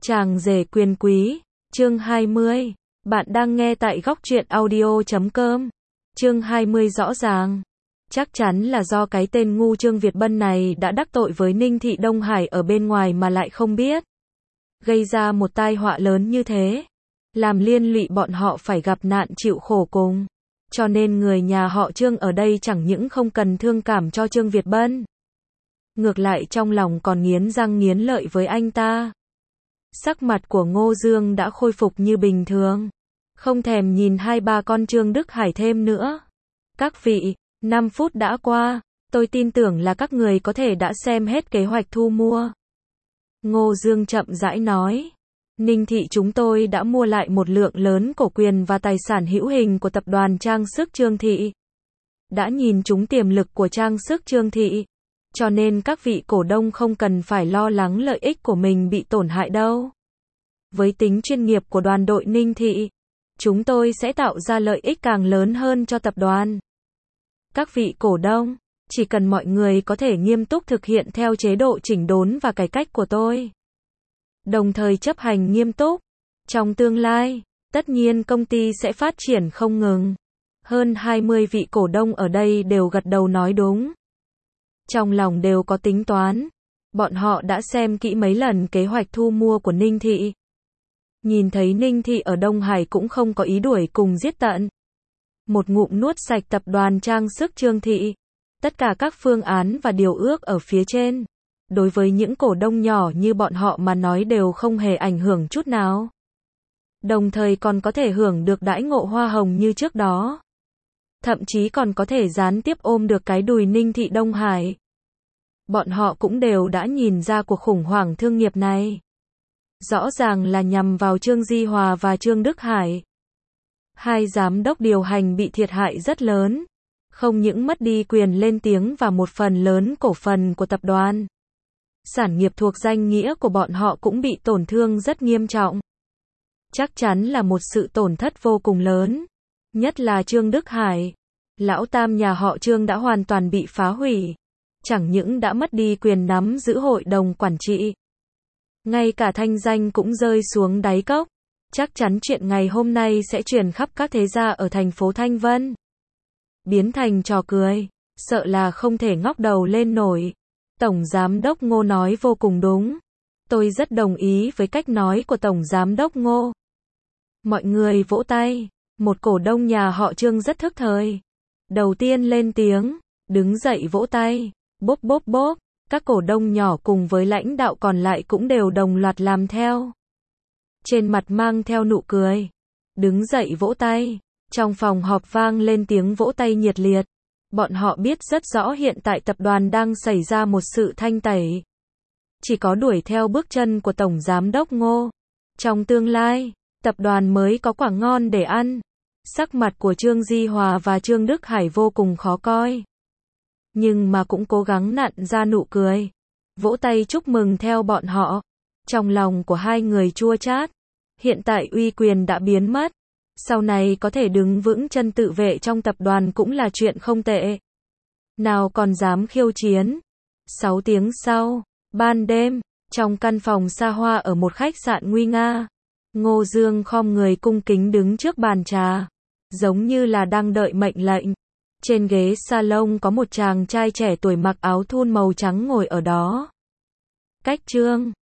Chàng rể quyền quý, chương 20. Bạn đang nghe tại góc truyện audio.com. Chương 20 rõ ràng. Chắc chắn là do cái tên ngu Trương Việt Bân này đã đắc tội với Ninh Thị Đông Hải ở bên ngoài mà lại không biết. Gây ra một tai họa lớn như thế. Làm liên lụy bọn họ phải gặp nạn chịu khổ cùng. Cho nên người nhà họ Trương ở đây chẳng những không cần thương cảm cho Trương Việt Bân. Ngược lại trong lòng còn nghiến răng nghiến lợi với anh ta. Sắc mặt của Ngô Dương đã khôi phục như bình thường. Không thèm nhìn hai ba con Trương Đức Hải thêm nữa. Các vị, 5 phút đã qua, tôi tin tưởng là các người có thể đã xem hết kế hoạch thu mua. Ngô Dương chậm rãi nói. Ninh Thị chúng tôi đã mua lại một lượng lớn cổ quyền và tài sản hữu hình của tập đoàn trang sức Trương Thị. Đã nhìn trúng tiềm lực của trang sức Trương Thị. Cho nên các vị cổ đông không cần phải lo lắng lợi ích của mình bị tổn hại đâu. Với tính chuyên nghiệp của đoàn đội Ninh Thị, chúng tôi sẽ tạo ra lợi ích càng lớn hơn cho tập đoàn. Các vị cổ đông, chỉ cần mọi người có thể nghiêm túc thực hiện theo chế độ chỉnh đốn và cải cách của tôi, đồng thời chấp hành nghiêm túc, trong tương lai, tất nhiên công ty sẽ phát triển không ngừng. Hơn 20 vị cổ đông ở đây đều gật đầu nói đúng. Trong lòng đều có tính toán. Bọn họ đã xem kỹ mấy lần kế hoạch thu mua của Ninh Thị. Nhìn thấy Ninh Thị ở Đông Hải cũng không có ý đuổi cùng giết tận. Một ngụm nuốt sạch tập đoàn trang sức Trương Thị. Tất cả các phương án và điều ước ở phía trên, đối với những cổ đông nhỏ như bọn họ mà nói đều không hề ảnh hưởng chút nào. Đồng thời còn có thể hưởng được đãi ngộ hoa hồng như trước đó. Thậm chí còn có thể gián tiếp ôm được cái đùi Ninh Thị Đông Hải. Bọn họ cũng đều đã nhìn ra cuộc khủng hoảng thương nghiệp này. Rõ ràng là nhằm vào Trương Di Hòa và Trương Đức Hải. Hai giám đốc điều hành bị thiệt hại rất lớn. Không những mất đi quyền lên tiếng và một phần lớn cổ phần của tập đoàn. Sản nghiệp thuộc danh nghĩa của bọn họ cũng bị tổn thương rất nghiêm trọng. Chắc chắn là một sự tổn thất vô cùng lớn. Nhất là Trương Đức Hải. Lão tam nhà họ Trương đã hoàn toàn bị phá hủy. Chẳng những đã mất đi quyền nắm giữ hội đồng quản trị. Ngay cả thanh danh cũng rơi xuống đáy cốc. Chắc chắn chuyện ngày hôm nay sẽ truyền khắp các thế gia ở thành phố Thanh Vân. Biến thành trò cười. Sợ là không thể ngóc đầu lên nổi. Tổng Giám đốc Ngô nói vô cùng đúng. Tôi rất đồng ý với cách nói của Tổng Giám đốc Ngô. Mọi người vỗ tay. Một cổ đông nhà họ Trương rất thức thời. Đầu tiên lên tiếng, đứng dậy vỗ tay, bốp bốp bốp, các cổ đông nhỏ cùng với lãnh đạo còn lại cũng đều đồng loạt làm theo. Trên mặt mang theo nụ cười, đứng dậy vỗ tay, trong phòng họp vang lên tiếng vỗ tay nhiệt liệt. Bọn họ biết rất rõ hiện tại tập đoàn đang xảy ra một sự thanh tẩy. Chỉ có đuổi theo bước chân của Tổng Giám đốc Ngô. Trong tương lai, tập đoàn mới có quả ngon để ăn. Sắc mặt của Trương Di Hòa và Trương Đức Hải vô cùng khó coi. Nhưng mà cũng cố gắng nặn ra nụ cười. Vỗ tay chúc mừng theo bọn họ. Trong lòng của hai người chua chát. Hiện tại uy quyền đã biến mất. Sau này có thể đứng vững chân tự vệ trong tập đoàn cũng là chuyện không tệ. Nào còn dám khiêu chiến. 6 tiếng sau, ban đêm, trong căn phòng xa hoa ở một khách sạn nguy nga. Ngô Dương khom người cung kính đứng trước bàn trà. Giống như là đang đợi mệnh lệnh. Trên ghế salon có một chàng trai trẻ tuổi mặc áo thun màu trắng ngồi ở đó. Cách Trương